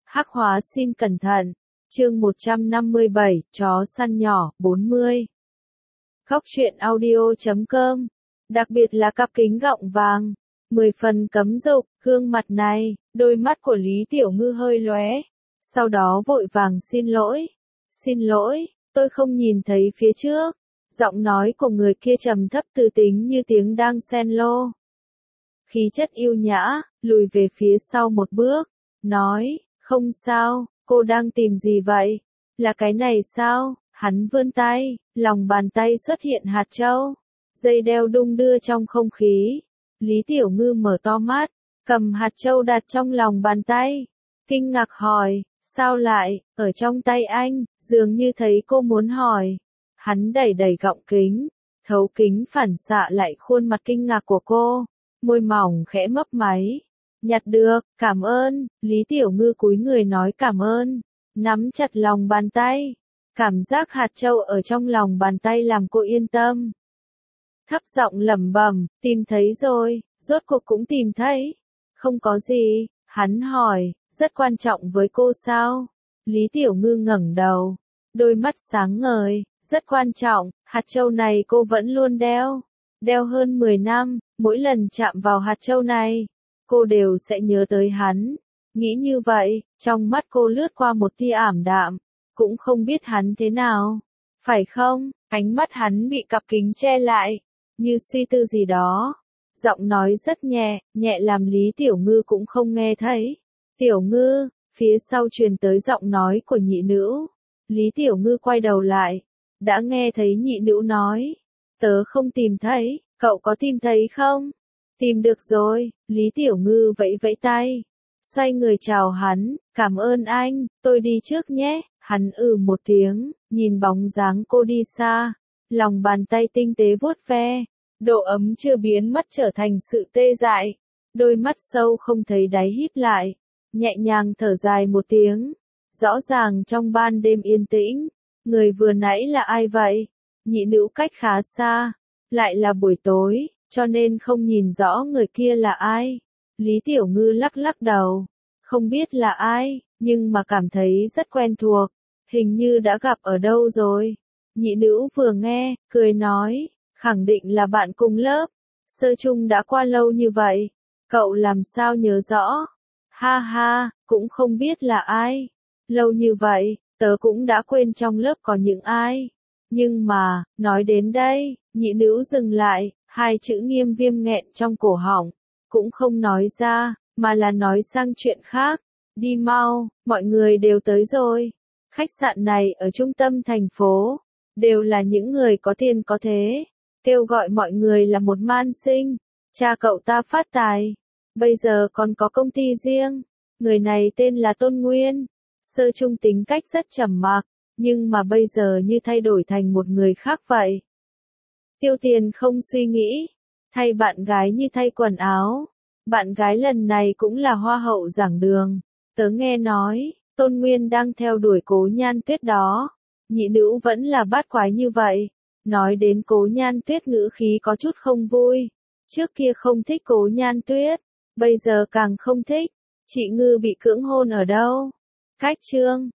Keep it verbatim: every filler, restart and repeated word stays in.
Hắc hóa xin cẩn thận. Chương một trăm năm mươi bảy, chó săn nhỏ, bốn mươi. Khóc chuyện audio chấm com. Đặc biệt là cặp kính gọng vàng. Mười phần cấm dục, gương mặt này, đôi mắt của Lý Tiểu Ngư hơi lóe. Sau đó vội vàng xin lỗi. Xin lỗi, tôi không nhìn thấy phía trước. Giọng nói của người kia trầm thấp từ tính như tiếng đang sen lô. Khí chất yêu nhã, lùi về phía sau một bước. Nói, không sao, cô đang tìm gì vậy? Là cái này sao? Hắn vươn tay, lòng bàn tay xuất hiện hạt châu. Dây đeo đung đưa trong không khí. Lý Tiểu Ngư mở to mắt, cầm hạt châu đặt trong lòng bàn tay. Kinh ngạc hỏi, sao lại, ở trong tay anh, dường như thấy cô muốn hỏi. Hắn đẩy đẩy gọng kính, thấu kính phản xạ lại khuôn mặt kinh ngạc của cô. Môi mỏng khẽ mấp máy. Nhặt được, cảm ơn, Lý Tiểu Ngư cúi người nói cảm ơn. Nắm chặt lòng bàn tay. Cảm giác hạt châu ở trong lòng bàn tay làm cô yên tâm. Thấp giọng lẩm bẩm, tìm thấy rồi, rốt cuộc cũng tìm thấy. Không có gì, hắn hỏi, rất quan trọng với cô sao? Lý Tiểu Ngư ngẩng đầu, đôi mắt sáng ngời, rất quan trọng, hạt châu này cô vẫn luôn đeo. Đeo hơn mười năm, mỗi lần chạm vào hạt châu này, cô đều sẽ nhớ tới hắn. Nghĩ như vậy, trong mắt cô lướt qua một tia ảm đạm, cũng không biết hắn thế nào. Phải không? Ánh mắt hắn bị cặp kính che lại, như suy tư gì đó. Giọng nói rất nhẹ, nhẹ làm Lý Tiểu Ngư cũng không nghe thấy. Tiểu Ngư, phía sau truyền tới giọng nói của nhị nữ. Lý Tiểu Ngư quay đầu lại, đã nghe thấy nhị nữ nói. Tớ không tìm thấy, cậu có tìm thấy không? Tìm được rồi, Lý Tiểu Ngư vẫy vẫy tay. Xoay người chào hắn, cảm ơn anh, tôi đi trước nhé. Hắn ừ một tiếng, nhìn bóng dáng cô đi xa. Lòng bàn tay tinh tế vuốt ve. Độ ấm chưa biến mất trở thành sự tê dại. Đôi mắt sâu không thấy đáy híp lại. Nhẹ nhàng thở dài một tiếng. Rõ ràng trong ban đêm yên tĩnh. Người vừa nãy là ai vậy? Nhị nữ cách khá xa. Lại là buổi tối, cho nên không nhìn rõ người kia là ai. Lý Tiểu Ngư lắc lắc đầu. Không biết là ai, nhưng mà cảm thấy rất quen thuộc. Hình như đã gặp ở đâu rồi. Nhị nữ vừa nghe, cười nói. Khẳng định là bạn cùng lớp. Sơ chung đã qua lâu như vậy. Cậu làm sao nhớ rõ? Ha ha, cũng không biết là ai. Lâu như vậy, tớ cũng đã quên trong lớp có những ai. Nhưng mà, nói đến đây, nhị nữ dừng lại, hai chữ nghiêm viêm nghẹn trong cổ họng. Cũng không nói ra, mà là nói sang chuyện khác. Đi mau, mọi người đều tới rồi. Khách sạn này ở trung tâm thành phố. Đều là những người có tiền có thế. Kêu gọi mọi người là một man sinh. Cha cậu ta phát tài. Bây giờ còn có công ty riêng. Người này tên là Tôn Nguyên. Sơ chung tính cách rất trầm mặc. Nhưng mà bây giờ như thay đổi thành một người khác vậy. Tiêu tiền không suy nghĩ. Thay bạn gái như thay quần áo. Bạn gái lần này cũng là hoa hậu giảng đường. Tớ nghe nói, Tôn Nguyên đang theo đuổi Cố Nhan Tuyết đó. Nhị nữ vẫn là bát quái như vậy. Nói đến Cố Nhan Tuyết ngữ khí có chút không vui. Trước kia không thích Cố Nhan Tuyết. Bây giờ càng không thích. Chị Ngư bị cưỡng hôn ở đâu? Cách chương.